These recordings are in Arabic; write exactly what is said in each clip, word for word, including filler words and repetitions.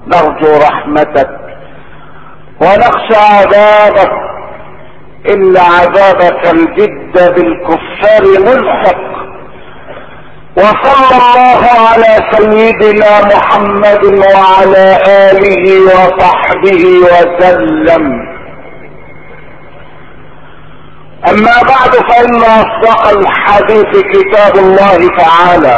نرجو رحمتك ونخشى عذابك، إن عذابك الجد بالكفار ملحق. وصلى الله على سيدنا محمد وعلى آله وصحبه وسلم. أما بعد، فإن أصدق الحديث كتاب الله تعالى،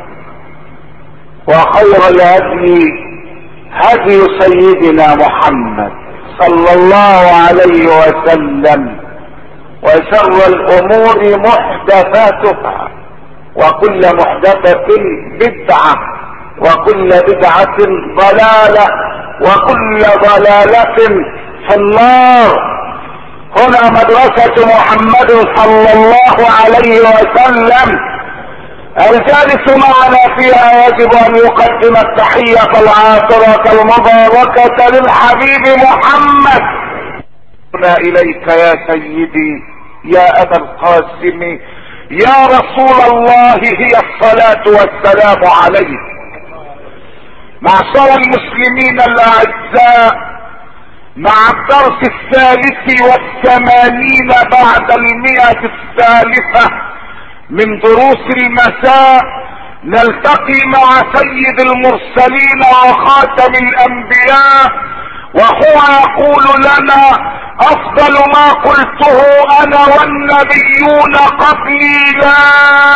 وخير الهدي هدي سيدنا محمد صلى الله عليه وسلم، وشر الأمور محدثاتها، وكل محدثة بدعة، وكل بدعة ضلالة، وكل ضلالة في النار. هنا مدرسة محمد صلى الله عليه وسلم، الجالس معنا فيها يجب ان يقدم التحية العاطرة المباركة للحبيب محمد. اليك يا سيدي يا ابا القاسم يا رسول الله هي الصلاة والسلام عليك. معشر المسلمين الاعزاء، مع الدرس الثالث والثمانين بعد المئة الثالثة من دروس المساء، نلتقي مع سيد المرسلين وخاتم الانبياء، وهو يقول لنا: افضل ما قلته انا والنبيون قبلي لا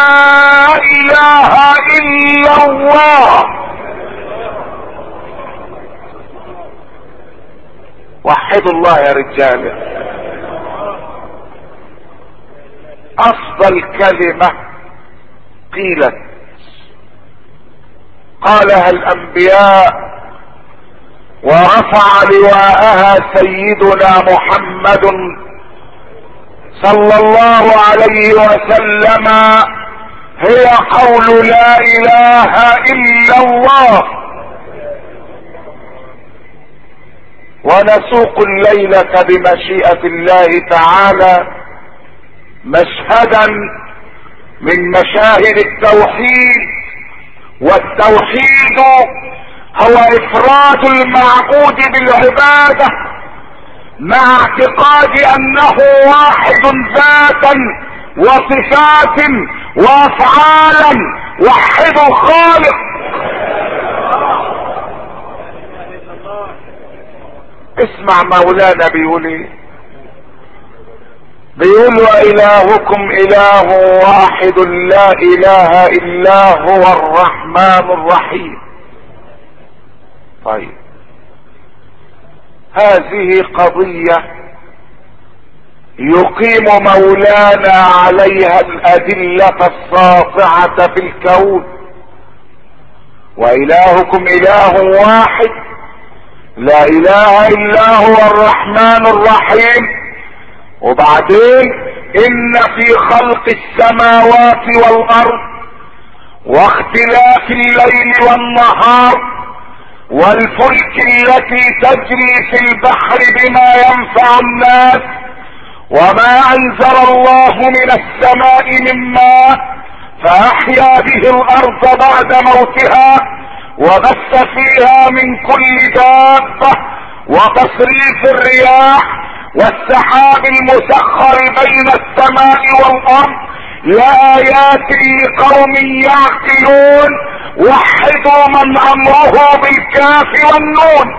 اله الا الله. وحدوا الله يا رجال. افضل كلمة قيلت قالها الانبياء ورفع لواءها سيدنا محمد صلى الله عليه وسلم، هي قول لا اله الا الله. ونسوق الليلة بمشيئة الله تعالى مشهدا من مشاهد التوحيد. والتوحيد هو افراد المعبود بالعبادة مع اعتقاد انه واحد ذاتا وصفات وافعالا، وحد الخالق. اسمع مولانا بيقول ايه؟ بيقول: وإلهكم إله واحد لا إله إلا هو الرحمن الرحيم. طيب، هذه قضية يقيم مولانا عليها الأدلة الساطعة في الكون. وإلهكم إله واحد لا إله إلا هو الرحمن الرحيم. وبعدين: ان في خلق السماوات والارض واختلاف الليل والنهار والفلك التي تجري في البحر بما ينفع الناس وما انزل الله من السماء من ماء فاحيا به الارض بعد موتها وبث فيها من كل دابة وتصريف الرياح والسحاب المسخر بين السماء والارض لآيات لقوم يعقلون. وحدوا من امره بالكاف والنون.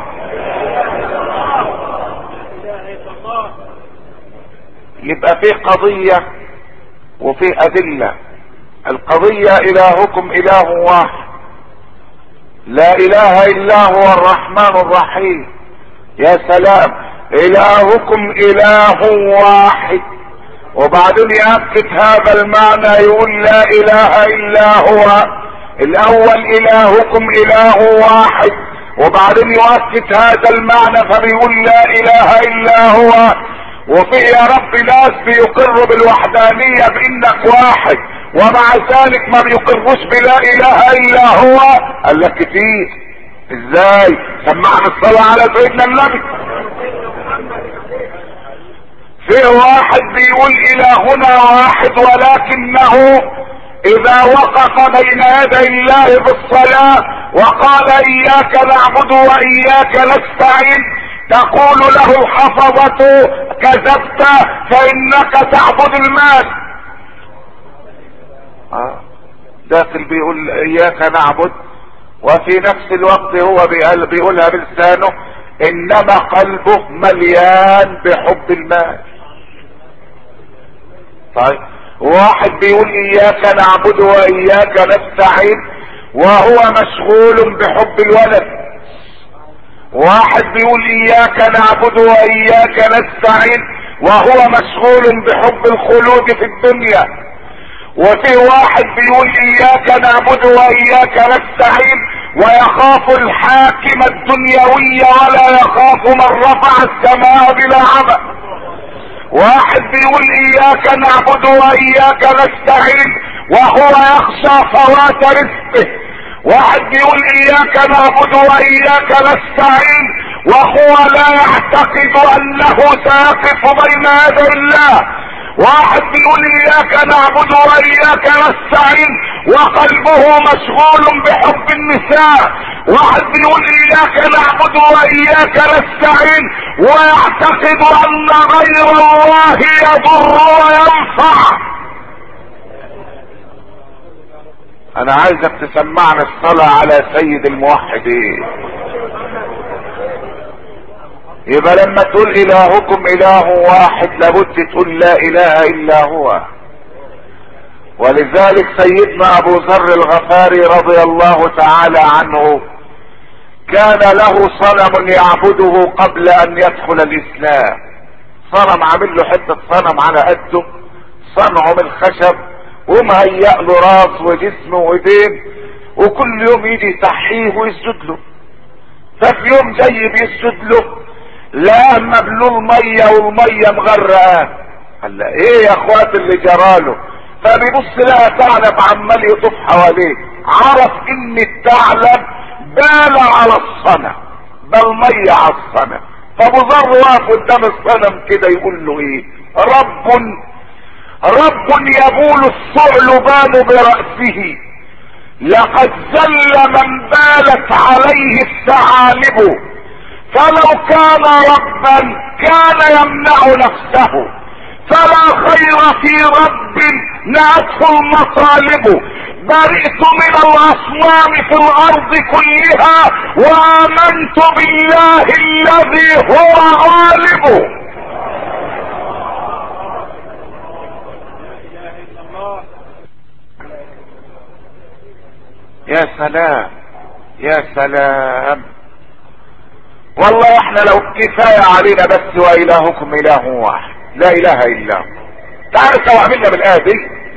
يبقى في قضية وفي ادلة. القضية: الهكم اله واحد لا اله الا هو الرحمن الرحيم. يا سلام، الهكم اله واحد. وبعدين يأكد هذا المعنى، يقول: لا اله الا هو. الاول الهكم اله واحد، وبعدين يؤكد هذا المعنى فبيقول: لا اله الا هو. وفي يا رب ناس بيقروا بالوحدانية بانك واحد، ومع ذلك ما بيقروش بلا اله الا هو. قال لك كتير. ازاي؟ سمعنا الصلاة على سيدنا النبي. في واحد بيقول الهنا واحد، ولكنه اذا وقف بين يدي الله بالصلاة وقال اياك نعبد واياك نستعين، تقول له الحفظة كذبت فانك تعبد المال. آه. داخل بيقول اياك نعبد، وفي نفس الوقت هو بيقول بيقولها بلسانه، انما قلبه مليان بحب المال. طيب واحد بيقول اياك نعبد واياك نستعين وهو مشغول بحب الولد. واحد بيقول اياك نعبد واياك نستعين وهو مشغول بحب الخلود في الدنيا. وفي واحد بيقول اياك نعبد واياك نستعين ويخاف الحاكم الدنيوي ولا يخاف من رفع السماء بلا عمى. واحد بيقول اياك نعبد واياك نستعين وهو يخشى فوات رزقه. واحد بيقول اياك نعبد واياك نستعين وهو لا يعتقد انه سيقف بين يدي الله. واحد بيقول اياك نعبد واياك نستعين وقلبه مشغول بحب النساء. واحد بيقول اياك نعبد واياك نستعين ويعتقد ان غير الله يضر وينفع. انا عايزك تسمعنا الصلاة على سيد الموحدين. يبقى لما تقول الهكم اله واحد لابد تقول لا اله الا هو. ولذلك سيدنا ابو ذر الغفاري رضي الله تعالى عنه كان له صنم يعبده قبل ان يدخل الاسلام. صنم عامل له حتة صنم على قده، صنعه من خشب ومهيأ له راس وجسم وايدين، وكل يوم يجي يتحيه ويسجد له. ففي يوم جاي بيسجد له لا مبلول ميه والميه مغرقاه. قال له ايه يا اخوات اللي جراله؟ فبيبص لها ثعلب عمال يطوف حواليه، عرف ان الثعلب بال على الصنم، بل ميه على الصنم. فابو ذر واقف قدام الصنم كده يقول له ايه؟ رب رب يبول الثعلبان برأسه، لقد زل من بالت عليه الثعالب، فلو كان ربا كان يمنع نفسه، فلا خير في رب نأته المطالب. برئت من الاصنام في الارض كلها وامنت بالله الذي هو غالب. يا سلام يا سلام، والله احنا لو كفاية علينا بس والهكم اله واحد لا اله الا هو. تعرف لو عملنا بالايه دي،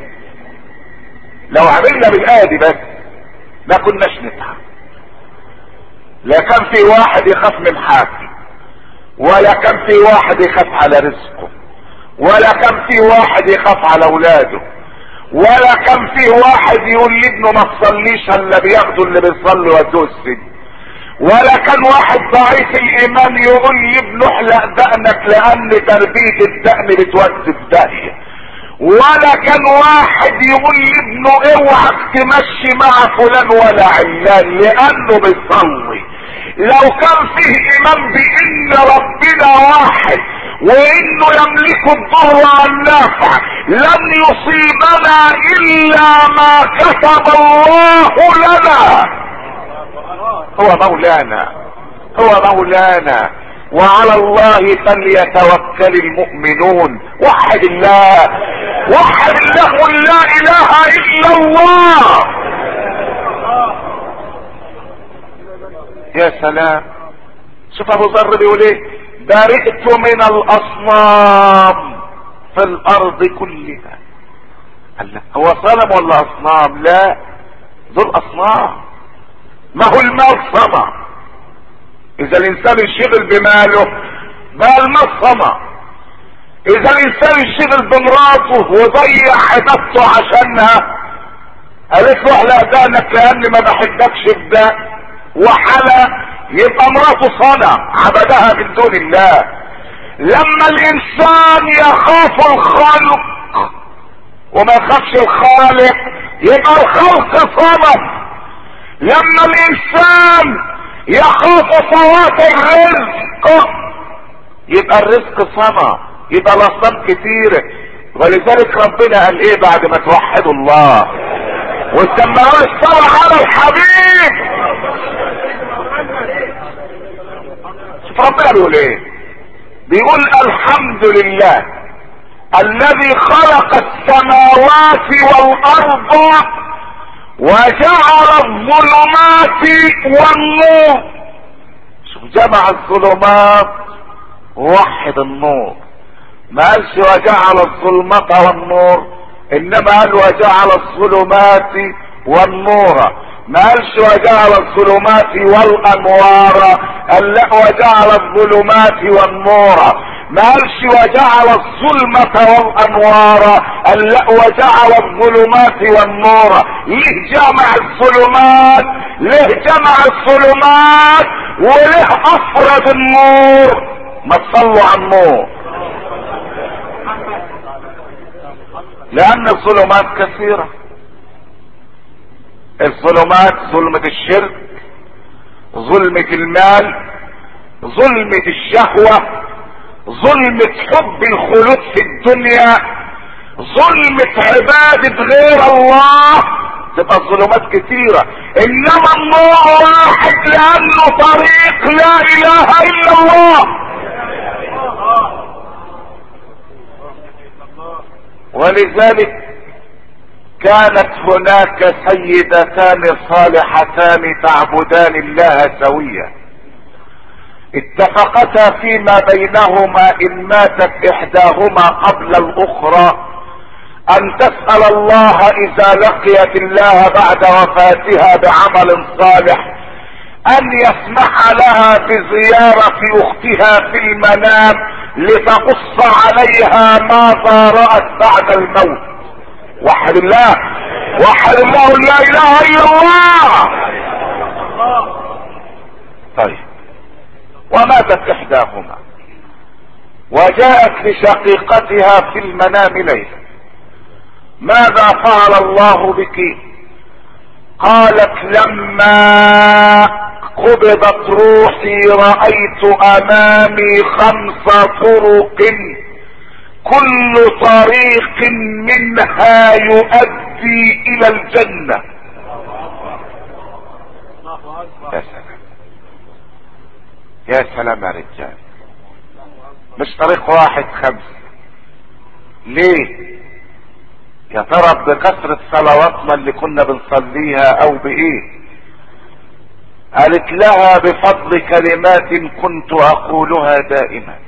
لو عملنا بالايه دي بس ما كناش نتعب. لا كان في واحد يخاف من حاكم، ولا كان في واحد يخاف على رزقه، ولا كان في واحد يخاف على اولاده، ولا كان في واحد يقول لابنه ما تصليش الا بياخدوا اللي بيصلي وادوه السجن، ولا كان واحد ضعيف الايمان يقول لابنه احلق دقنك لان تربية الدقن بتودي في داهية، ولا كان واحد يقول لابنه اوعك تمشي مع فلان ولا علان لانه بيصلي. لو كان فيه ايمان بان ربنا واحد وانه يملك الضر والنافع لن يصيبنا الا ما كتب الله لنا. هو مولانا هو مولانا وعلى الله فليتوكل المؤمنون. وحد الله وحد الله لا اله الا الله. يا سلام، شوف ابو ذر بيقول ايه؟ برئت من الاصنام في الارض كلها. الله، هو صنم ولا اصنام؟ لا، دول اصنام. ما هو المال صنع. اذا الانسان يشغل بماله بقى المال صنع. اذا الانسان يشغل بمراته وضيع عبادته عشانها، قالت له احلق دقنك لاني ما بحبكش بده وحلق، يبقى مراته صنع عبدها من دون الله. لما الانسان يخاف الخلق وما يخافش الخالق يبقى الخلق صنم. لما الانسان يخاف فوات الرزق يبقى الرزق صنع، يبقى الاصنام كتيرة. ولذلك ربنا قال ايه بعد ما توحدوا الله وتسمعوا الصلاة على الحبيب؟ شوف ربنا بيقول ايه، بيقول الحمد لله الذي خلق السماوات والارض وجعل الظلمات والنور. شوف جمع الظلمات ووحد النور، ما قالش وجعل الظلمات والنور، انما قال وجعل الظلمات والنور. ما قالش وجعل الظلمات والانوار، قال لا وجعل الظلمات والنور. ما قالش وجعل الظلمة والانوار، قال لا وجعل الظلمات والنور. ليه جمع الظلمات؟ ليه جمع الظلمات وليه افرد النور؟ ما تصلوا على النور. لان الظلمات كثيرة. الظلمات ظلمة الشرك، ظلمة المال، ظلمة الشهوة، ظلمة حب الخلود في الدنيا، ظلمة عبادة غير الله. تبقى الظلمات كتيرة، انما النور واحد لانه طريق لا اله الا الله. ولذلك كانت هناك سيدتان صالحتان تعبدان الله سويا، اتفقتا فيما بينهما ان ماتت احداهما قبل الاخرى ان تسأل الله اذا لقيت الله بعد وفاتها بعمل صالح ان يسمح لها بزيارة اختها في المنام لتقص عليها ماذا رأت بعد الموت. وحد الله، وحد الله، لا اله الا الله. طيب، وماتت احداهما وجاءت لشقيقتها في المنام ليلا، ماذا فعل الله بك؟ قالت لما قبضت روحي رأيت امامي خمس طرق كل طريق منها يؤدي الى الجنة. يا سلام يا سلام يا رجال، مش طريق واحد، خمسة. ليه يا ترى؟ بكثرة صلواتنا اللي كنا بنصليها او بايه؟ قالت لها بفضل كلمات كنت اقولها دائما.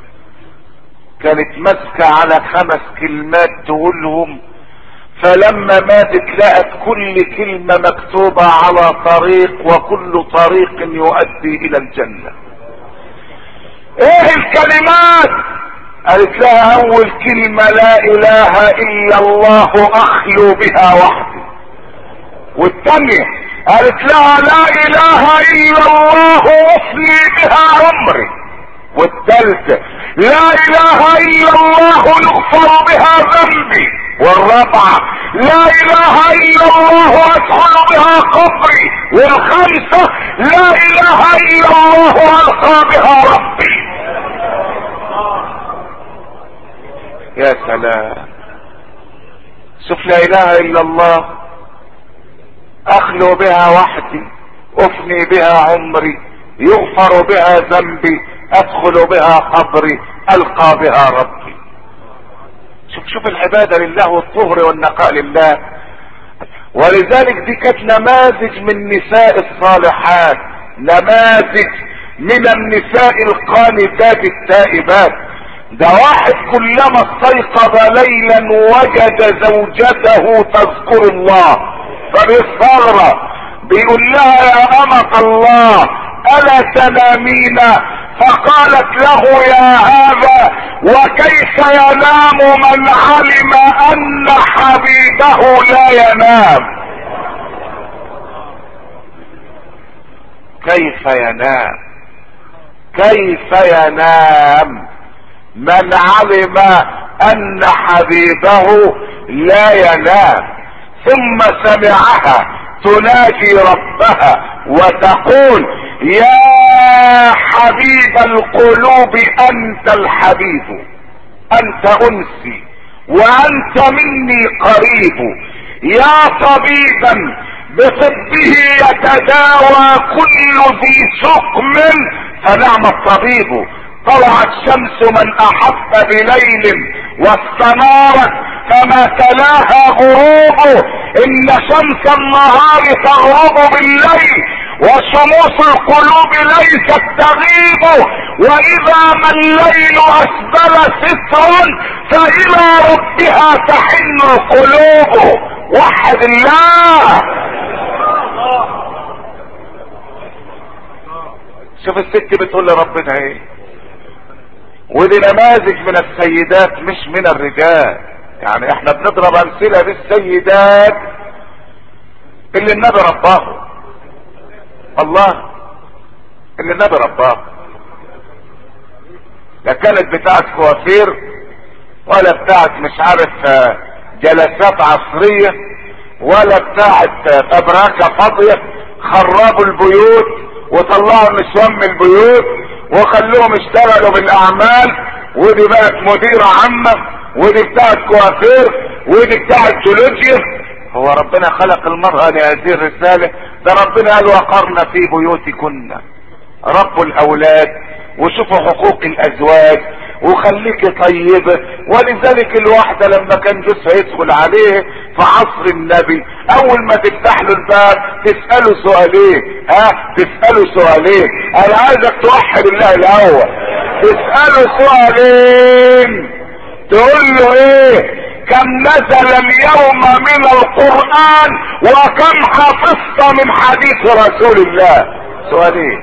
كانت ماسكة على خمس كلمات تقولهم، فلما ماتت لقت كل كلمة مكتوبة على طريق وكل طريق يؤدي الى الجنة. ايه الكلمات؟ قالت لها اول كلمة لا اله الا الله اخلو بها وحدي. والثانية قالت لها لا اله الا الله افني بها عمري. والثالثة لا اله الا الله يغفر بها ذنبي. والرابعة لا اله الا الله ادخل بها قبري. والخامسة لا اله الا الله القى بها ربي. يا سلام، شوف، لا اله الا الله اخلو بها وحدي، افني بها عمري، يغفر بها ذنبي، ادخل بها قبري، القى بها ربي. شوف شوف العبادة لله والطهر والنقاء لله. ولذلك دي كانت نماذج من نساء الصالحات، نماذج من النساء القانتات التائبات. ده واحد كلما استيقظ ليلا وجد زوجته تذكر الله فبيستغرب، بيقول لها يا أمة الله ألا تنامين؟ فقالت له يا هذا وكيف ينام من علم أن حبيبه لا ينام؟ كيف ينام؟ كيف ينام من علم ان حبيبه لا ينام؟ ثم سمعها تناجي ربها وتقول يا حبيب القلوب انت الحبيب، انت انسي وانت مني قريب، يا طبيبا بطبه يتداوى كل ذي سقم فنعم الطبيب. طلعت شمس من احب بليل واستنارت فما تلاها غروب، ان شمس النهار تغرب بالليل وشموس القلوب ليست تغيب، واذا ما الليل اسبل سترا فالى ربها تحن القلوب. وحد الله. شوف الست بتقول لربنا ايه، ودي نماذج من السيدات مش من الرجال. يعني احنا بنضرب امثله للسيدات اللي النبي رباه، الله اللي النبي رباه. لا كانت بتاعت كوافير ولا بتاعت مش عارف جلسات عصريه ولا بتاعت ابراكه فاضيه خربوا البيوت وطلعوا النسوان من البيوت وخلوهم اشتغلوا بالاعمال، ودي بقت مديرة عامة، ودي بتاعت كوافير، ودي بتاعت جيولوجيا. هو ربنا خلق المرأة لهذه الرسالة؟ ده ربنا قال وقرنا في بيوتكن، ربوا الاولاد وشوفوا حقوق الازواج وخليكي طيبة. ولذلك الواحدة لما كان جوزها يدخل عليه في عصر النبي اول ما تفتح له الباب تسأله سؤالين، ها تسأله سؤالين، انا عايزك توحد الله الاول. تسأله سؤالين، تقول له ايه؟ كم نزل اليوم من القرآن وكم حفظت من حديث رسول الله؟ سؤالين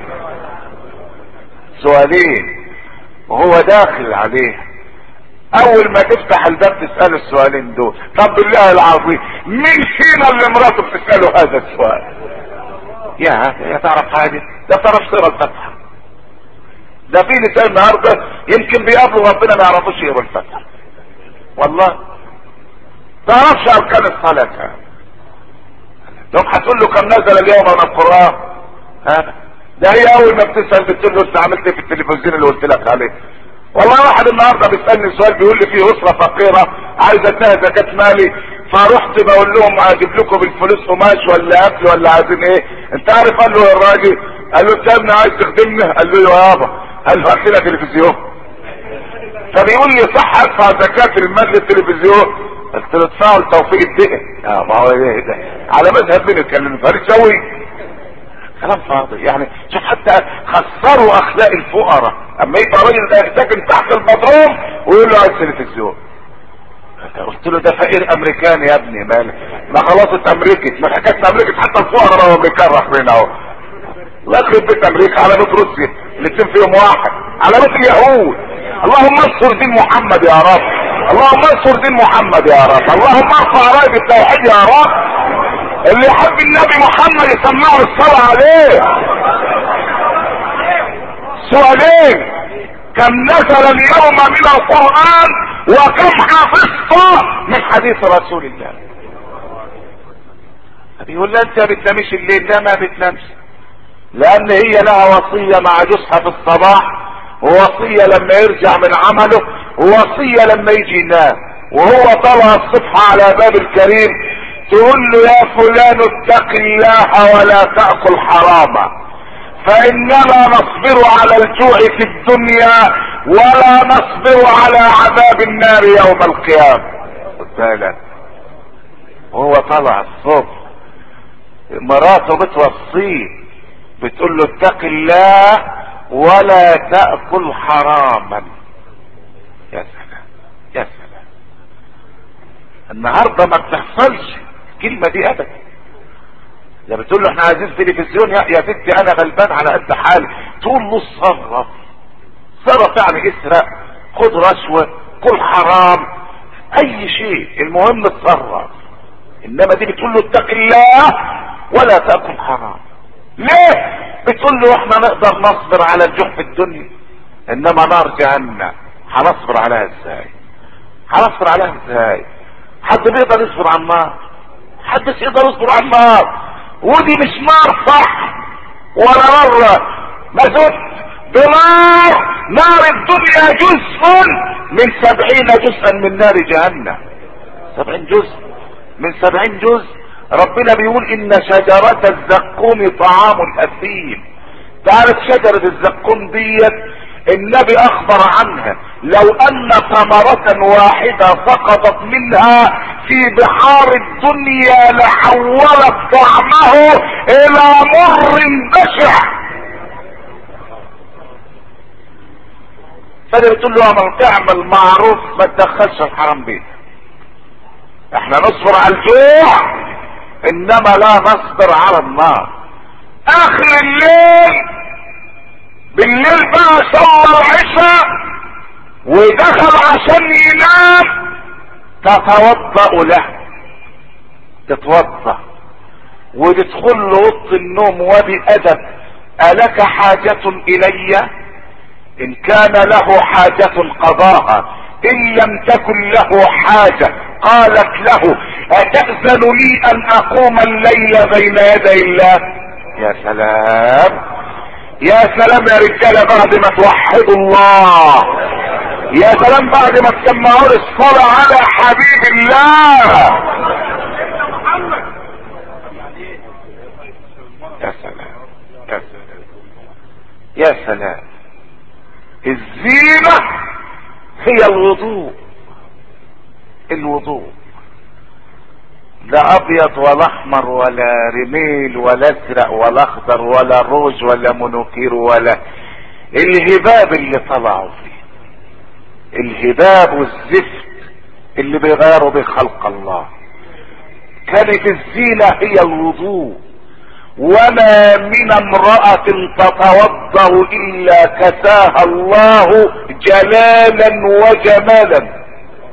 سؤالين وهو داخل عليه. اول ما تفتح الباب تسأله السؤالين دول. طب بالله العظيم مين فينا اللي مراته بتسأله هذا السؤال؟ يا يا تعرف حاجة؟ ده تعرف سيرة الفتحة. ده في نساء النهارده يمكن بيقابلوا ربنا ما يعرفوش يقروا الفتحة. والله تعرفش اركان الصلاة. يوم هتقول له كم نزل اليوم من القرآن؟ هذا ده هي اول ما بتسأل بتقول له انت عملت ايه في التلفزيون اللي قلت لك عليه؟ والله واحد النهارده بيسألني سؤال بيقول لي فيه اسرة فقيرة عايزة اديها زكاة مالي، فرحت بقول لهم اجيب لكم بالفلوس قماش ولا اكل ولا عايزين ايه؟ انت عارف قال له الراجل، قال له انت يا ابني عايز تخدمني؟ قال له يا يابا، قال له هات لنا تلفزيون. فبيقول لي صح ادفع زكاة المال للتلفزيون؟ قلت له ادفعوا لتوفيق الدقن. اه ما هو ايه ده؟ على مذهب مين اتكلم؟ فريساوي كلام فاضي. يعني شوف حتى خسروا اخلاق الفقراء اما يبقى راجل ده ساكن تحت البطروم ويقول له عايز تلفزيون. قلت له ده فقير امريكاني يا ابني، مالك؟ ما خلاص اتامريكت، ما حكايه امريكا حتى الفقراء بقوا امريكان راكبين اهو. الله يخرب بيت امريكا على بيت روسيا الاثنين فيهم واحد، على بيت اليهود. اللهم انصر دين محمد يا رب، اللهم انصر دين محمد يا رب، اللهم ارفع رايه التوحيد يا رب. اللي يحب النبي محمد يسمعه الصلاة عليه. سؤالين، كم نزل اليوم من القرآن وكم حفظت من حديث رسول الله؟ بيقول لها انت ما بتنامش الليل؟ لا ما بتنامش، لان هي لها وصية مع جوزها في الصباح، ووصية لما يرجع من عمله، ووصية لما يجي ينام، وهو طلع الصبح على باب الكريم تقول له يا فلان اتق الله ولا تأكل حراما، فإننا نصبر على الجوع في الدنيا ولا نصبر على عذاب النار يوم القيامة. بالك وهو طلع الصبح مراته بتوصيه بتقول له اتق الله ولا تأكل حراما. يا سلام يا سلام، النهارده ما بتحصلش الكلمة دي ابدا. يا بتقول له احنا عايزين تلفزيون، يا, يا ستي انا غلبان على قد حالي، تقول له اتصرف. صرف يعني اسرق، خد رشوة، كل حرام، اي شيء، المهم اتصرف. انما دي بتقول له اتق الله ولا تأكل حرام. ليه؟ بتقول له احنا نقدر نصبر على الجوع في الدنيا، انما نار جهنم هنصبر عليها ازاي؟ هنصبر عليها ازاي؟ حد بيقدر يصبر على النار؟ حدش يقدر يصبر على النار. ودي مش نار صح ولا مرة مزود بنار. نار الدنيا جزء من سبعين جزءا من نار جهنم. سبعين جزء من سبعين جزء. ربنا بيقول ان شجرة الزقوم طعام الاثيم. تعرف شجرة الزقوم ديت النبي اخبر عنها لو ان ثمرة واحدة سقطت منها في بحار الدنيا لحولت طعمه الى مر بشع. فده بتقول له اما تعمل معروف ما تدخلش الحرام بيتك. احنا نصبر على الجوع انما لا نصبر على النار. اخر الليل بالليل بقى صلى العشاء ودخل عشان ينام تتوضأ له. تتوضأ وتدخل له اوضه النوم وبأدب ألك حاجة الي؟ ان كان له حاجة قضاها، ان لم تكن له حاجة قالت له اتأذن لي ان اقوم الليل بين يدي الله؟ يا سلام يا سلام يا رجالة بعد ما توحدوا الله، يا سلام بعد ما تسمعوا الصلاة على حبيب الله. يا سلام يا سلام يا سلام. الزينة هي الوضوء. الوضوء لا ابيض ولا احمر ولا رميل ولا ازرق ولا اخضر ولا روج ولا منوكير ولا الهباب اللي طلعوا فيه. الهباب والزفت اللي بيغيروا بخلق الله. كانت الزينة هي الوضوء. وما من امرأة تتوضأ الا كساها الله جلالا وجمالا.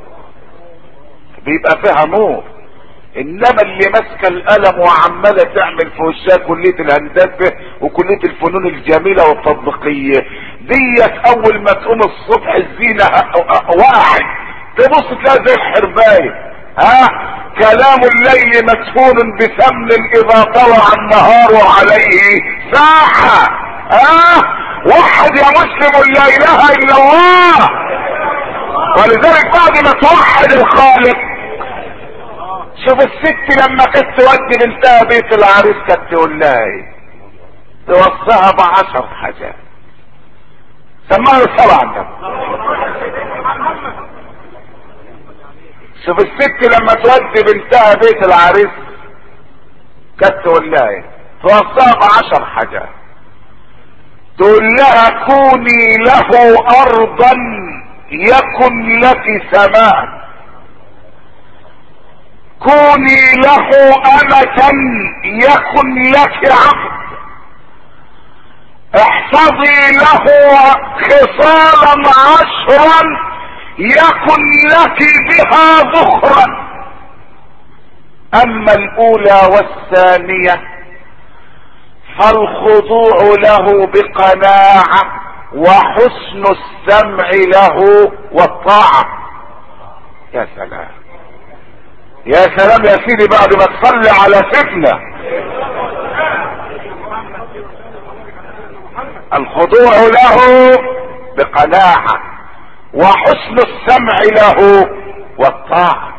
بيبقى فيها نور. انما اللي ماسكه القلم وعماله تعمل في وشها كليه الهندسه وكليه الفنون الجميله والتطبيقيه ديت اول ما تقوم الصبح الزينه واحد تبص تلاقي زي الحربايه. ها كلام الليل مدفون بثمن اذا طلع النهار عليه ساحه. ها وحد يا مسلم لا اله الا الله. ولذلك بعد ما توحد الخالق شوف الست لما كانت تودي بنتها بيت العريس كانت تقول لها ايه؟ توصيها بعشر حاجات. سمعوا الصلاة على النبي. شوف الست لما تودي بنتها بيت العريس كانت تقول لها ايه؟ توصيها بعشر حاجات. تقول لها كوني له ارضا يكن لك سماء، كوني له أمة يكن لك عبد، احفظي له خصالا عشرا يكن لك بها ذخرا. اما الاولى والثانية فالخضوع له بقناعة وحسن السمع له والطاعة. يا سلام يا سلام يا سيدي بعد ما تصلي على سيدنا. الخضوع له بقناعة وحسن السمع له والطاعة.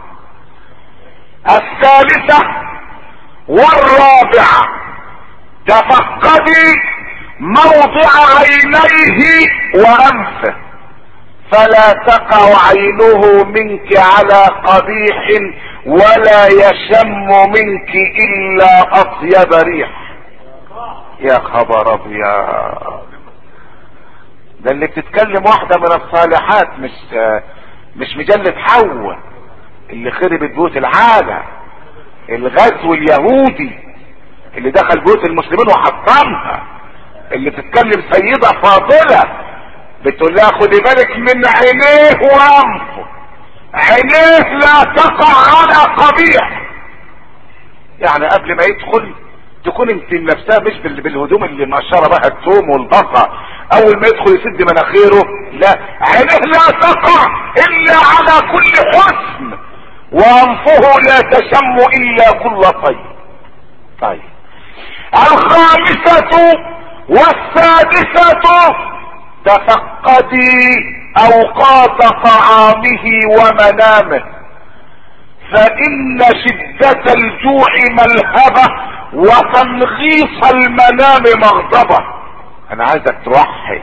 الثالثة والرابعة تفقدي موضع عينيه وانفه فلا تقع عينه منك على قبيح ولا يشم منك الا اطيب ريح. يا خبر ابيض. ده اللي بتتكلم واحدة من الصالحات مش مش مجلة حواء اللي خربت بيوت العالم. الغزو اليهودي اللي دخل بيوت المسلمين وحطمها. اللي بتتكلم سيدة فاضلة بتقول لها خدي بالك من عينيه وانفه، عينيه لا تقع على قبيح. يعني قبل ما يدخل تكون انت نفسها مش بالهدوم اللي مقشره بقى الثوم والبصل. اول ما يدخل يسد مناخيره لا، عينيه لا تقع الا على كل حسن وانفه لا تشم الا كل طيب. طيب الخامسة والسادسة تفقدي اوقات طعامه ومنامه، فان شدة الجوع ملهبة وتنغيص المنام مغضبة. انا عايزك توحد.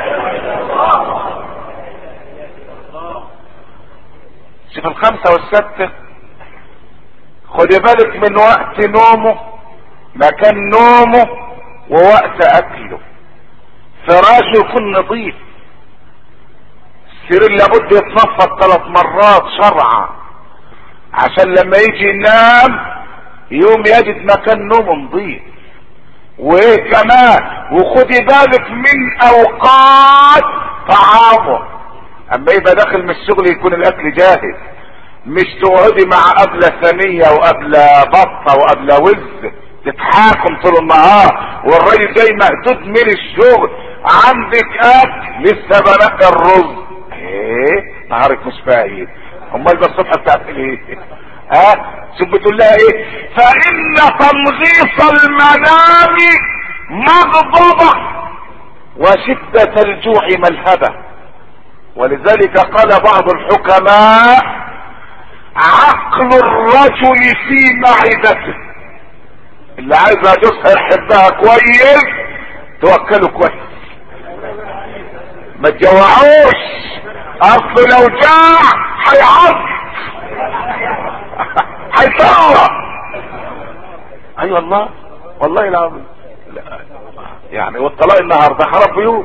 شوف الخمسة والستة، خدي بالك من وقت نومه، مكان نومه، ووقت اكله. فراشه يكون نظيف، السرير لابد يتنفض ثلاث مرات شرعا عشان لما يجي ينام يوم يجد مكان نومه نظيف. وايه كمان، وخدي بالك من اوقات طعامه. اما يبقى داخل من الشغل يكون الاكل جاهز، مش تقعدي مع قبلة ثانية وقبلة بطة وقبلة وز تتحاكم طول النهار، والراجل جاي مقدود من الشغل عندك اكل لسه بنقي الرز. ايه نهارك مش فايد، امال ده الصبح بتعمل ايه؟ ها شوف بتقول لها ايه؟ فان تنغيص المنام مغضبة وشدة الجوع ملهبة. ولذلك قال بعض الحكماء عقل الرجل في معدته. اللي عايزها جوزها يحبها كويس توكله كويس، ما تجوعوش، اصل لو جاع هيعض هيطلع. اي أيوة والله والله العظيم. يعني والطلاق النهارده خرب بيوت،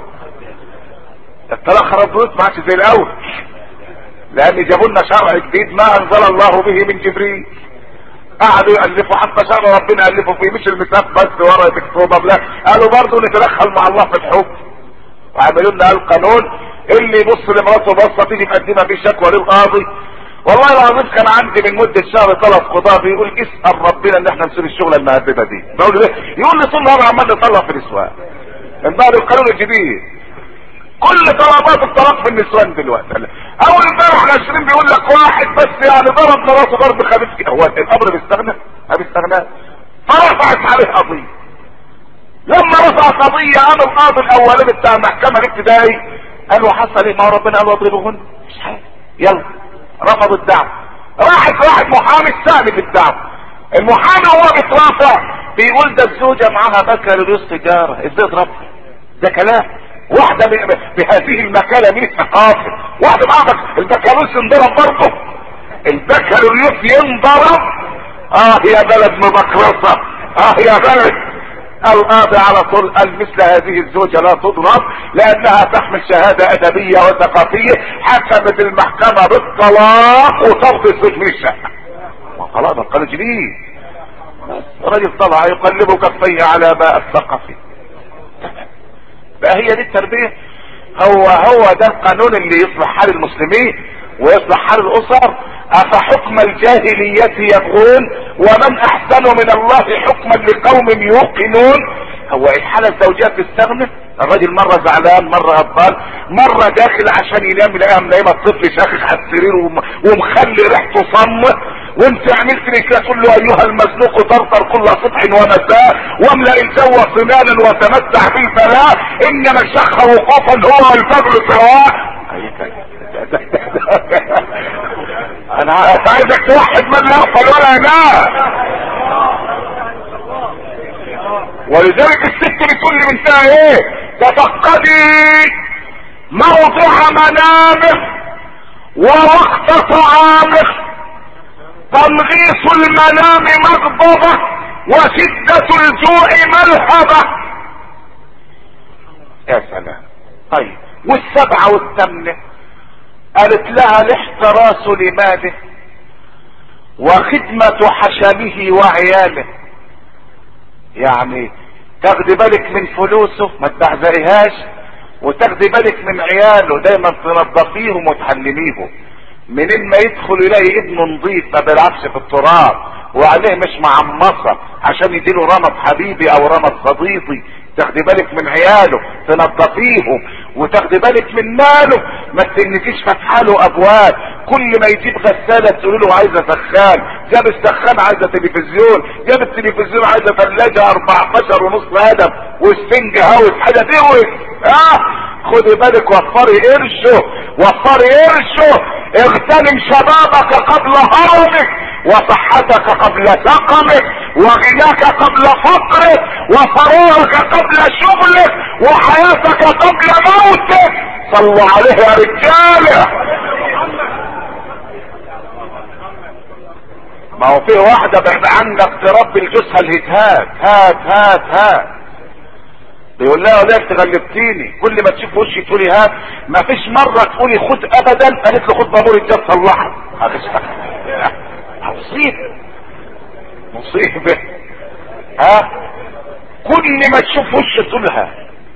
الطلاق خرب بيوت ما عادش زي الاول، لان جابوا لنا شرع جديد ما انزل الله به من جبريل. قعدوا يألفوا حتى شرع ربنا ألفوا فيه، مش المساف بس ورا مكتوبة، لا قالوا برضه نتدخل مع الله في الحكم، وعملوا لنا القانون اللي يبص لمراته بصه تيجي مقدمه فيه شكوى للقاضي. والله العظيم كان عندي من مده شهر طلب قضاء بيقول اسال ربنا ان احنا نسيب الشغله المهببه دي. بقول له يقول لي طول النهار عمال نطلع في النسوان من بعد القانون الجديد، كل طلبات الطلاق في النسوان دلوقتي. اول امبارح العشرين بيقول لك واحد بس يعني ضرب مراته ضرب خبيث، هو الامر بيستغنى؟ ما بيستغناش. فرفعت عليه قضيه، لما رفع قضيه قام القاضي الاولاني بتاع المحكمه الابتدائي قال له حصل ايه؟ ما ربنا قال واضربوهن، مش حاجه، يلا رفضوا الدعوه. راحت واحد محامي الثاني في الدعوه، المحامي هو بيترافع بيقول ده الزوجه معاها بكالوريوس تجاره، ازاي اضربها؟ ده كلام. واحده بهذه المكانه من الثقافه، واحده معاها البكالوريوس ينضرب برضه، البكالوريوس ينضرب. اه يا بلد مبكرسه، اه يا بلد. القاضي على طول قال مثل هذه الزوجة لا تضرب لانها تحمل شهادة ادبية وثقافية، حكمت المحكمة بالطلاق وطرد الزوج من الشقة. طلاق ده قانون جديد. الراجل طلع يقلب كفيه على ماء الثقافي. بقى هي دي التربية؟ هو هو ده القانون اللي يصلح حال المسلمين ويصلح حال الاسر؟ افحكم الجاهلية يبغون ومن احسن من الله حكما لقوم يوقنون. هو الحالة الزوجية تستغنى؟ الراجل مرة زعلان، مرة غضبان، مرة داخل عشان ينام يلاقيها منايمة الطفل شاخخ على السرير ومخلي ريحته صم، وانت عملت لي كده تقول له ايها المزنوق طرطر كل صبح ومساء واملأ الجو صنانا وتمتع بالبلاء انما الشخ وقوفا هو والفجر سواء. انا عايزك توحد من لا يغفل ولا ينام. ولذلك الست بتقول لي بنتها ايه؟ تفقدي موضع منامه ووقت طعامه، تنغيص المنام مغضبة وشدة الجوع ملهبة. يا سلام. طيب والسبعة والثمنة قالت لها الاحتراس لماله وخدمة حشمه وعياله. يعني تاخدي بالك من فلوسه ما تبعزقيهاش، وتاخدي بالك من عياله دايما تنظفيهم وتحلميهم. منين ما يدخل يلاقي ابنه نظيف ما بيلعبش في التراب وعليه مش معمصة عشان يديله رمض حبيبي او رمض صديقي. تاخدي بالك من عياله تنظفيهم، وتاخدي بالك من ماله ما تنكيش فتحاله ابواب، كل ما يجيب غسالة تقول له عايزة سخان، جاب السخان عايزة تلفزيون، جاب التلفزيون عايزة ثلاجة اربعتاشر ونص هدف وسفنج هاوس حاجة توي. اه خدي بالك، وفري قرشه وفري قرشه. اغتنم شبابك قبل هرمك، وصحتك قبل سقمك، وغناك قبل فقرك، وفراغك قبل شغلك، وحياتك قبل موتك. صلوا عليه يا رجاله. ما هو في واحدة بعد عنك تربي الجثة الهتهات، هات هات هات. بيقول لها وليه تغلبتيني؟ كل ما تشوف وشي تقولي هات، ما فيش مرة تقولي خد ابدا. قالت له خد بابور الجثة صلحها. مصيبة مصيبة. ها كل ما تشوف وش تقولها.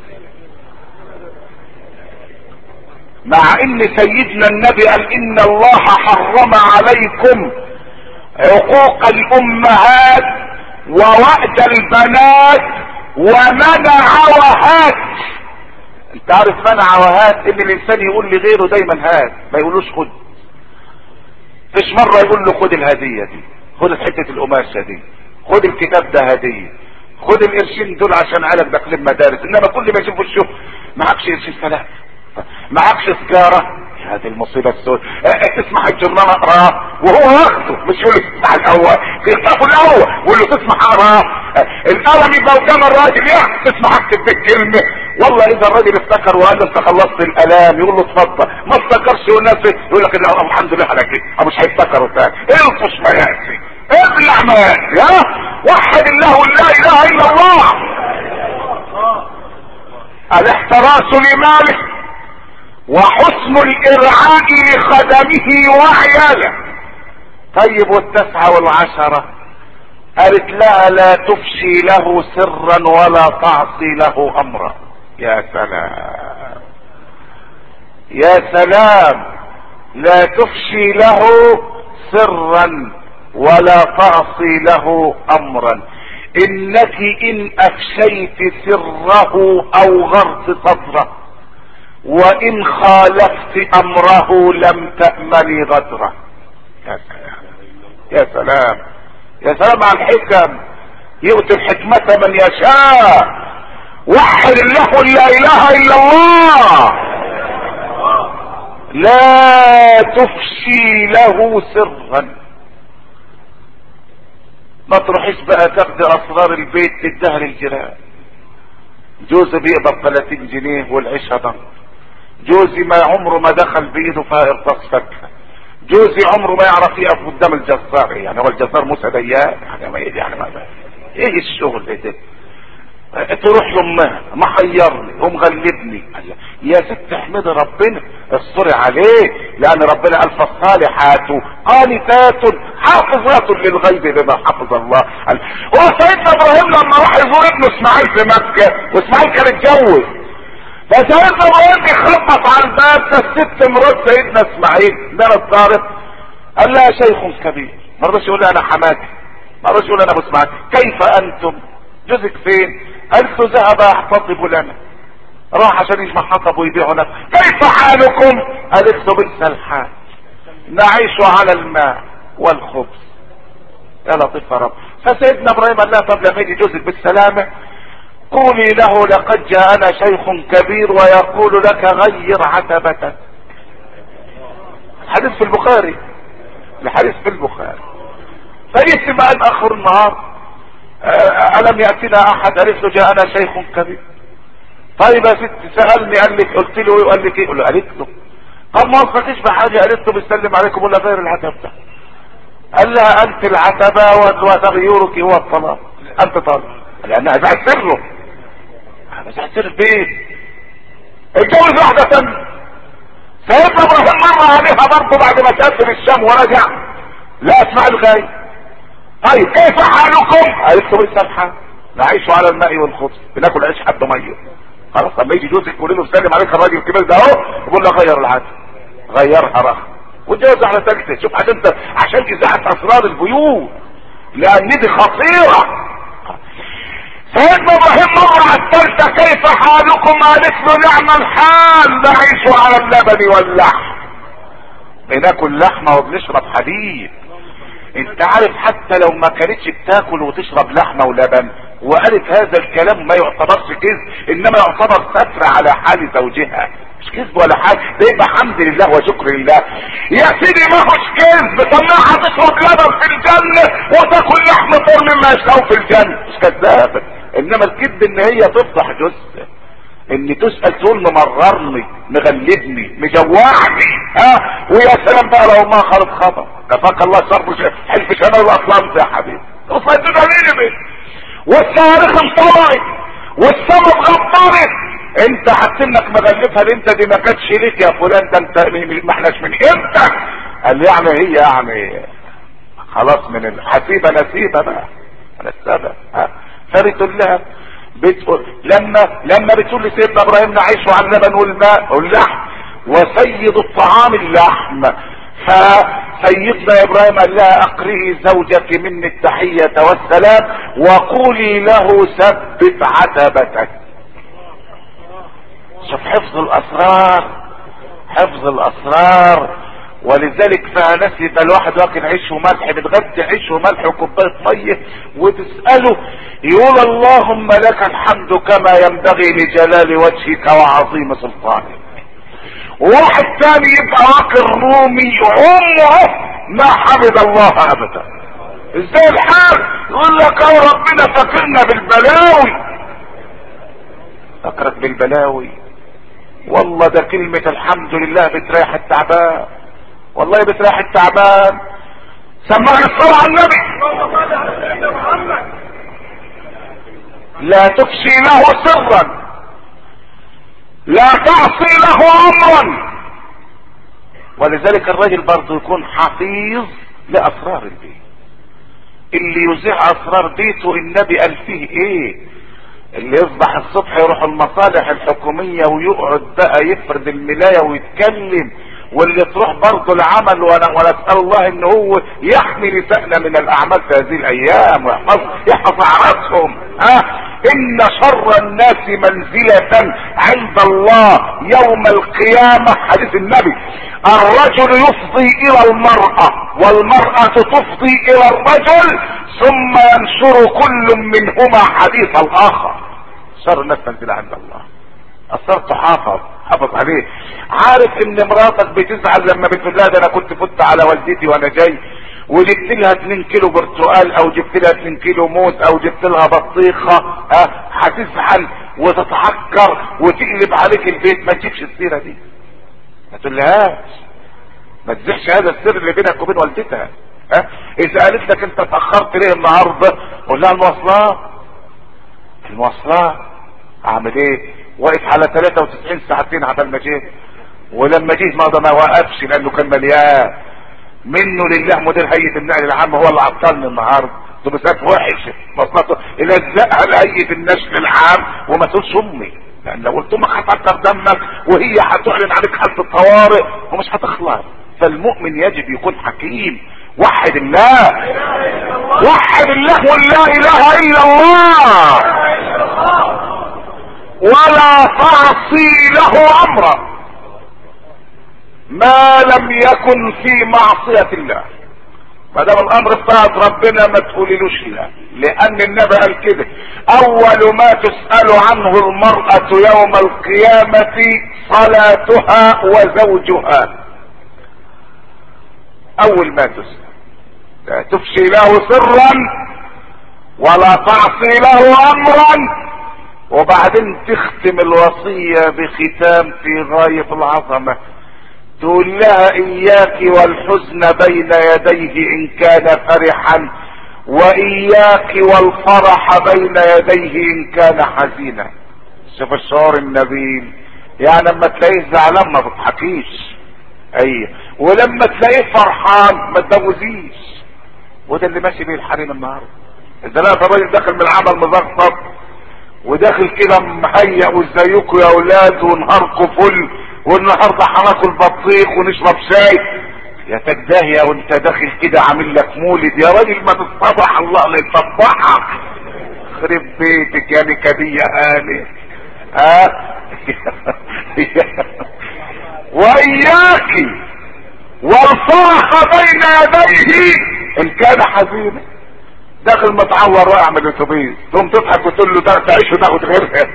مع ان سيدنا النبي قال ان الله حرم عليكم عقوق الامهات ووأد البنات ومنع وهات. انت عارف منع وهات؟ ان الانسان يقول لغيره دايما هات، ما يقولوش خد. فيش مرة يقول له خد الهدية دي، خد حتة القماشة دي، خد الكتاب ده هدية، خد القرشين دول عشان عيالك داخلين مدارس. انما كل ما يشوف وشه معكش قرشين سلام، معكش سجارة. هذه المصيبة السوداء. اه تسمع الجرنان اقراه وهو واخده، مش يقول له تسمع الاول، تخطفه الاول ويقول له تسمع اقراه. اه القلم يبقى قدام الراجل، يا تسمع اكتب بالكلمة. والله اذا الراجل افتكر وقال له انت خلصت الالام يقول له اتفضل، ما افتكرش والناس يقول لك لا الحمد لله على كده، مش هيفتكروا تاني. الطش ما ياتي، ابلع ما ياتي. ها وحد الله لا اله الا الله. الاحتراس لماله وحسن الارعاء لخدمه وعياله. طيب والتسعة والعشرة؟ قالت لها لا تفشي له سرا ولا تعصي له امرا. يا سلام يا سلام. لا تفشي له سرا ولا تعصي له امرا. انك ان افشيت سره اوغرت صدره، وان خالفت امره لم تأمني غدره. يا سلام يا سلام يا سلام على الحكم. يؤتي الحكمة من يشاء. وحد الله لا اله الا الله. لا تفشي له سرا. ما تروحيش بقى تاخدي اسرار البيت تديها للجيران. جوزي بيقبض ثلاثين جنيه والعيشة ضنك. جوزي ما عمره ما دخل بايده في قرطاس فاكهه. جوزي عمره ما يعرف يقف قدام الجزار. يعني هو الجزار موسى ديان؟ يعني ما يعني ما ايه الشغل ده؟ تروح لامها محيرني ومغلبني. يا ست احمد ربنا اصبري عليه، لان ربنا قال فالصالحات قانتات حافظات للغيب بما حفظ الله. هو سيدنا ابراهيم لما راح يزور ابنه اسماعيل في مكه، واسماعيل كان اتجوز، فسيدنا ابراهيم يخبط على الباب، فالست مرات سيدنا اسماعيل ده الطارق قال لها شيخ كبير. ما رضاش يقول انا حماتي، ما رضاش يقول انا ابو اسماعيل. كيف انتم؟ جوزك فين؟ قالت له ذهب يحتطب لنا، راح عشان يجمع حطب ويبيعه لنا. كيف حالكم؟ قالت له بئس الحال، نعيش على الماء والخبز. يا لطيف يا رب. فسيدنا ابراهيم قال لها طب لما يجي جوزك بالسلامه قولي له لقد جاءنا شيخ كبير ويقول لك غير عتبتك. الحديث في البخاري، الحديث في البخاري. فيسمع بعد اخر النهار الم يأتنا احد؟ قالت له جاءنا شيخ كبير. طيب يا ست سألني قال لك، قلت له ايه؟ قال لك ايه؟ قالت له طب ما وصلتيش بحاجه. قالت له بيسلم عليكم ولا غير العتبة؟ قال لها انت العتبة وتغيرك هو الطلاق. انت طالق لانها زعت سره، بس هتعترف بايه؟ اتجوز واحدة تانية. سيدنا ابراهيم مر عليها برضه بعد ما سافر الشام ورجع لا اسمع الغاية. طيب كيف حالكم؟ قالت له لسه الحال، نعيش على الماء والخبز، بناكل عيش حب ميه. خلاص لما يجي جوزك يقول له سلم عليك الراجل الكبير ده اهو، يقول له غير العادة، غيرها رخ واتجوز على ثالثة. شوف عشان انت عشان اذاعة اسرار البيوت، لان دي خطيرة. سيدنا ابراهيم مر على الثالثة كيف حالكم؟ قالت له نعم الحال، نعيش على اللبن واللحم، بناكل لحمة وبنشرب حليب. انت عارف حتى لو ما كانتش بتاكل وتشرب لحمة ولبن وقالت هذا الكلام ما يعتبرش كذب، انما يعتبر ستر على حال زوجها، مش كذب ولا حاجة، ده يبقى حمد لله وشكر لله. يا سيدي ما هوش كذب، طلعها تشرب لبن في الجنة وتاكل لحم طول مما يشتهوا في الجنة، مش كذابة. انما الكذب ان هي تفضح جثة، ان تسأل تقول ممررني مغلبني مجوعني، ها ويا سلام بقى لو ما خلط خطأ كفاك الله شر حلف شمال واطلام يا حبيبي. وصلت دليل والصواريخ انطلقت والسما اتغطرت، انت حاسس مغلفها انت دي ما كانتش ليك يا فلان، ده انت ما احناش من امتى؟ قال يعني هي يعني خلاص من الحسيبه نسيبه بقى انا السبب. ها فبتقول لها بتقول لما لما بتقول لسيدنا ابراهيم نعيش على اللبن والماء واللحم وسيد الطعام اللحم، فسيدنا ابراهيم قال لها اقرئي زوجك مني التحية والسلام وقولي له ثبت عتبتك. شوف حفظ الاسرار، حفظ الاسرار. ولذلك فيها ناس يبقى الواحد واكل عيش وملح، بتغدي عيش وملح وكوبايه ميه وتساله يقول اللهم لك الحمد كما ينبغي لجلال وجهك وعظيم سلطانك. واحد تاني يبقى واكل رومي عمره ما حمد الله ابدا. ازاي الحال؟ يقول لك يا ربنا فاكرنا بالبلاوي. فاكرك بالبلاوي؟ والله ده كلمة الحمد لله بتريح التعبان، والله بتريح التعبان. سمعني الصلاة على النبي. لا تفشي له سرا، لا تعصي له امرا. ولذلك الراجل برضه يكون حفيظ لاسرار البيت. اللي يذيع اسرار بيته النبي قال فيه ايه؟ اللي يصبح الصبح يروح المصالح الحكومية ويقعد بقى يفرد الملاية ويتكلم، واللي تروح برضه العمل وانا ونسأل الله ان هو يحمي نسائنا من الاعمال في هذه الايام ويحفظ يحفظ اعراضهم. ها ان شر الناس منزلة عند الله يوم القيامة، حديث النبي، الرجل يفضي الى المرأة والمرأة تفضي الى الرجل ثم ينشر كل منهما حديث الاخر. شر الناس منزلة عند الله. اثرت حافظ حافظ عليه. عارف ان مراتك بتزعل لما بتقول لها ده انا كنت فت على والدتي وانا جاي وجبت لها اتنين كيلو برتقال او جبت لها اتنين كيلو موز او جبت لها بطيخه، ها هتزعل وتتعكر وتقلب عليك البيت. ما تجيبش السيره دي، ما تقولهاش، ما تزحش هذا السر اللي بينك وبين والدتها. ها اذا قالت لك انت اتاخرت ليه النهارده قول لها المواصلات. المواصلات اعمل ايه؟ واقف على ثلاثة وتسعين ساعتين عبال ما جه، ولما جه ما ما وقفش لانه كان مليان. منه لله مدير هيئة النقل العام هو اللي عطلني النهارده، ده مسافه وحش مواصلاته الزقها لهيئة النقل العام وما تقولش امي، لان لو قلت امك هتعكر دمك وهي هتعلن عليك حالة الطوارئ ومش هتخلص. فالمؤمن يجب يكون حكيم. وحد الله، وحد الله ولا اله الا الله، ولا تعصي له امرا ما لم يكن في معصية الله. ما دام الامر بتاعت ربنا ما تقوليلوش لا، لان النبي قال كده اول ما تسأل عنه المرأة يوم القيامة صلاتها وزوجها. اول ما تسأل لا تفشي له سرا ولا تعصي له امرا. وبعدين تختم الوصية بختام في غاية العظمة، تقول لها اياك والحزن بين يديه ان كان فرحا واياك والفرح بين يديه ان كان حزينا. شوف الشعور النبيل، يعني لما تلاقيه زعلان ما تضحكيش، ايوه، ولما تلاقيه فرحان ما تدوزيش. وده اللي ماشي بيه الحريم النهارده. اذا لا الراجل داخل من العمل مزغطط وداخل كده مهيأ وازيكم يا اولاد ونهاركم فل والنهارده هناكل بطيخ ونشرب شاي، يا تجداهية وانت داخل كده عامل لك مولد. يا راجل ما تتصبح الله لا يصبحك، خرب بيتك يا نكدية هاني. ها واياكي والفرح بين يديه ان كان حزينا. داخل متعور واقع من الاتوبيس، تقوم تضحك وتقول له تعيش وتاخد غيرها.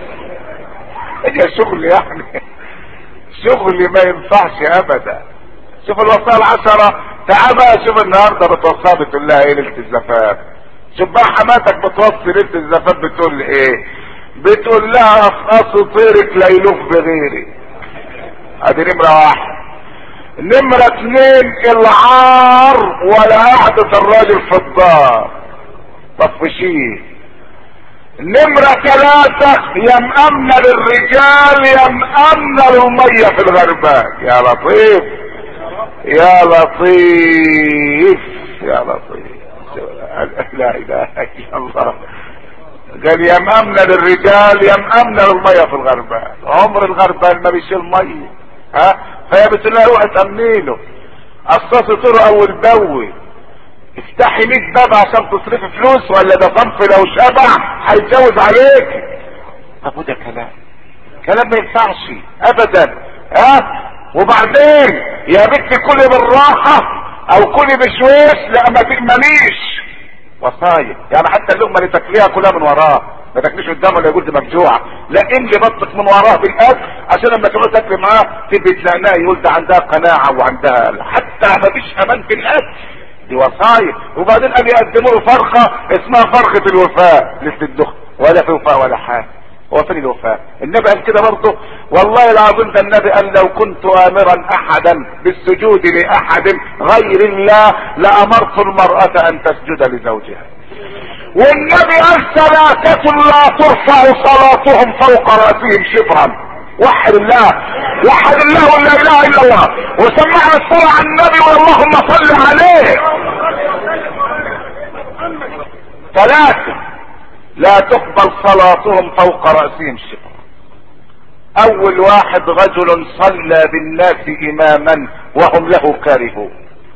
هي شغل يعني، شغل ما ينفعش ابدا. شوف الوصايا العشرة، تعال بقى شوف النهارده بتوصيها بتقول لها ايه ليلة الزفاف. شوف بقى حماتك بتوصي ليلة الزفاف بتقول ايه؟ بتقول لها افقص طيرك لا يلوف بغيري. ادي نمرة واحد. نمرة اتنين العار ولا قعدة الراجل في الدار، طفشيه. نمرة ثلاثة يا مأمنة للرجال يا مأمنة للمية في الغربان. يا لطيف يا لطيف يا لطيف، لا اله الا الله. قال يا مأمنة للرجال يا مأمنة للمية في الغربان. عمر الغربان ما بيشيل مية، ها؟ فهي بتقول لها روحي تأمنيله، قصصي طرق اول باول، افتحي مية باب عشان تصرفي فلوس، ولا ده صنف لو شبع هيتجوز عليك. طب وده كلام، كلام ما ينفعش ابدا، ها؟ وبعدين يا بنتي كلي بالراحة او كلي بشويش، لا ما تأمنيش. وصايا يعني حتى اللقمة اللي تاكليها كلها من وراه، ما تاكليش قدامه اللي يقول دي مفجوعة، لا املي بطنك من وراه بالاكل عشان لما تقعد تاكل معاه تبقى تلاقيها يقول ده عندها قناعة وعندها، حتى ما فيش امان في الاكل. دي وصايا. وبعدين قال يقدموا له فرخة اسمها فرخة الوفاء لسه الدخل، ولا في وفاء ولا حاجة. هو فين الوفاء؟ النبي قال كده برضه، والله العظيم ده النبي قال لو كنت امرا احدا بالسجود لاحد غير الله لامرت المرأة ان تسجد لزوجها. والنبي قال ثلاثة لا ترفع صلاتهم فوق رأسهم شبرا. وحد الله وحد الله ولا اله الا الله، وسمعنا الصلاة على النبي واللهم صل عليه. ثلاثة لا تقبل صلاتهم فوق رأسهم شبرا. اول واحد رجل صلى بالناس اماما وهم له كارهون،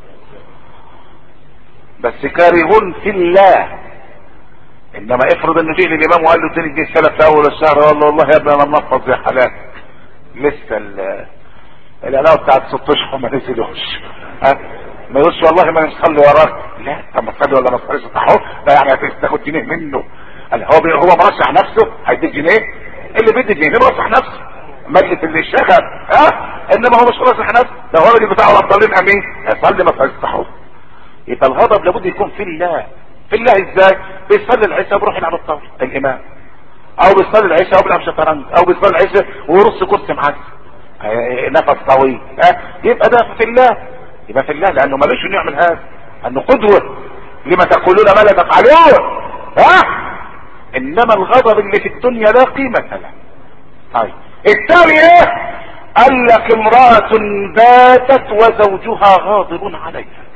بس كارهون في الله. انما افرض انه جه للامام وقال له تاني جه السلف في اول الشهر، قال له والله يا ابني انا منفض يا حلال، لسه العلاوه بتاعت ست اشهر ما نزلوش، ها؟ ما يقولش والله ما نصلي وراك، لا طب ما تصلي ولا ما تصليش اهو، لا يعني هتاخد جنيه منه. قال هو بي هو مرشح نفسه هيديك جنيه؟ اللي بيدي جنيه مرشح نفسه، مجلس اللي اشتغل، ها؟ انما هو مش مرشح نفسه، ده هو الراجل بتاع الضالين امين، هيصلي ما تصليش اهو. يبقى الغضب لابد يكون في الله. في الله ازاي؟ بيصلي العشاء بيروح يلعب الطاوله الامام، او بيصلي العشاء وبيلعب شطرنج، او بيصلي العشاء ويرص كرسي معاه نفس طويل، ها؟ يبقى ده في الله، يبقى في الله لانه ملوش انه يعمل هذا، انه قدوه لما تقولون ما لا تفعلون، ها؟ انما الغضب اللي في الدنيا لا قيمه له. طيب الثاني ايه؟ قال لك امراه باتت وزوجها غاضب عليها،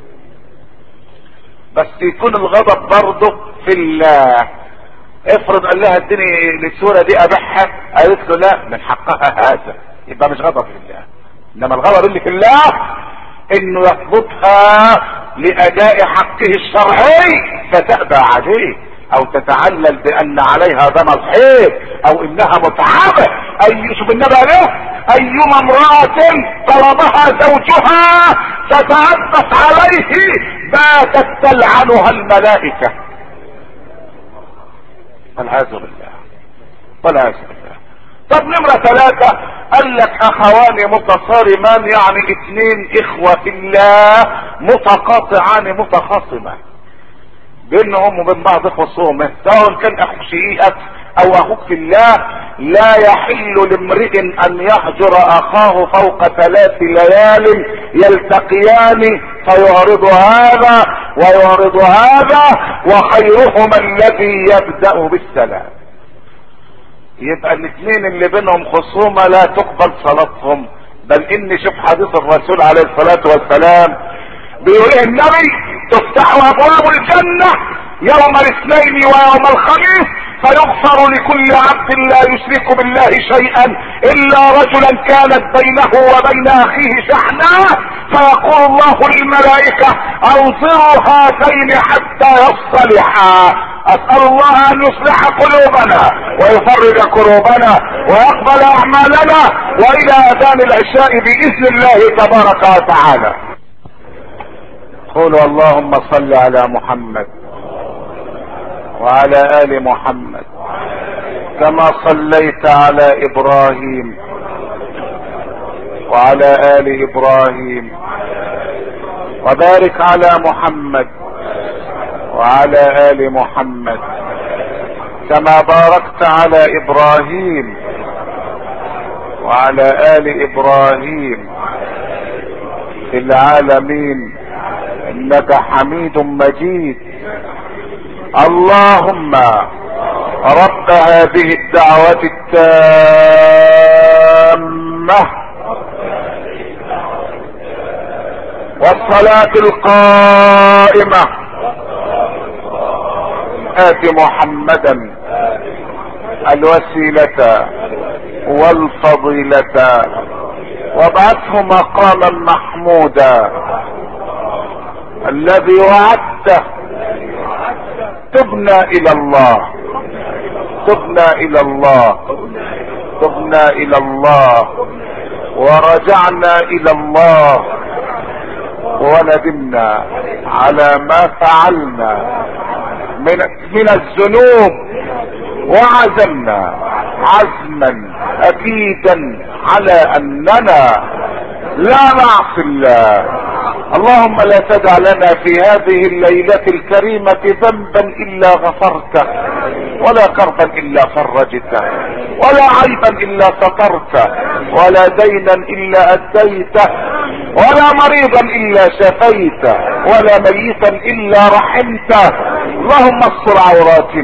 بس يكون الغضب برضه في الله. افرض قال لها اديني الصوره دي ابيعها، قالت له لا من حقها هذا، يبقى مش غضب في الله. انما الغضب اللي في الله انه يطلبها لاداء حقه الشرعي فتأبى عليه، او تتعلل بان عليها دم الحيض، او انها متعبه. اي شوف النبي عليه ايما امرأة طلبها زوجها فتعبت عليه باتت تلعنها الملائكة، والعياذ بالله والعياذ بالله. طب نمرة ثلاثة قال لك اخوان متصارمان، يعني اثنين اخوة في الله متقاطعان متخاصمان، بينهم وبين بعض خصومه، سواء كان اخو شقيقك او اخوك في الله. لا يحل لامرئ ان يهجر اخاه فوق ثلاث ليال يلتقيان فيعرض هذا ويعرض هذا وخيرهما الذي يبدأ بالسلام. يبقى الاثنين اللي بينهم خصومة لا تقبل صلاتهم، بل ان شوف حديث الرسول عليه الصلاة والسلام بيقول النبي تفتح ابواب الجنة يوم الاثنين ويوم الخميس فيغفر لكل عبد لا يشرك بالله شيئا الا رجلا كانت بينه وبين اخيه شحناء، فيقول الله للملائكة انظروا هاتين حتى يصطلحا. اسأل الله ان يصلح قلوبنا ويفرج كروبنا ويقبل اعمالنا، والى اذان العشاء باذن الله تبارك وتعالى. قولوا اللهم صل على محمد وعلى ال محمد كما صليت على ابراهيم وعلى ال ابراهيم، وبارك على محمد وعلى ال محمد كما باركت على ابراهيم وعلى ال ابراهيم في العالمين انك حميد مجيد. اللهم رب هذه الدعوة التامة والصلاة القائمة آت محمدا الوسيلة والفضيلة وابعثه مقاما محمودا الذي وعدته. تبنا الى الله تبنا الى الله تبنا الى الله ورجعنا الى الله وندمنا على ما فعلنا من من الذنوب، وعزمنا عزما اكيدا على اننا لا نعصي الله. اللهم لا تدع لنا في هذه الليلة الكريمة ذنبا الا غفرته، ولا كربا الا فرجته، ولا عيبا الا سترته، ولا دينا الا اديته، ولا مريضا الا شفيته، ولا ميتا الا رحمته. اللهم استر عوراتنا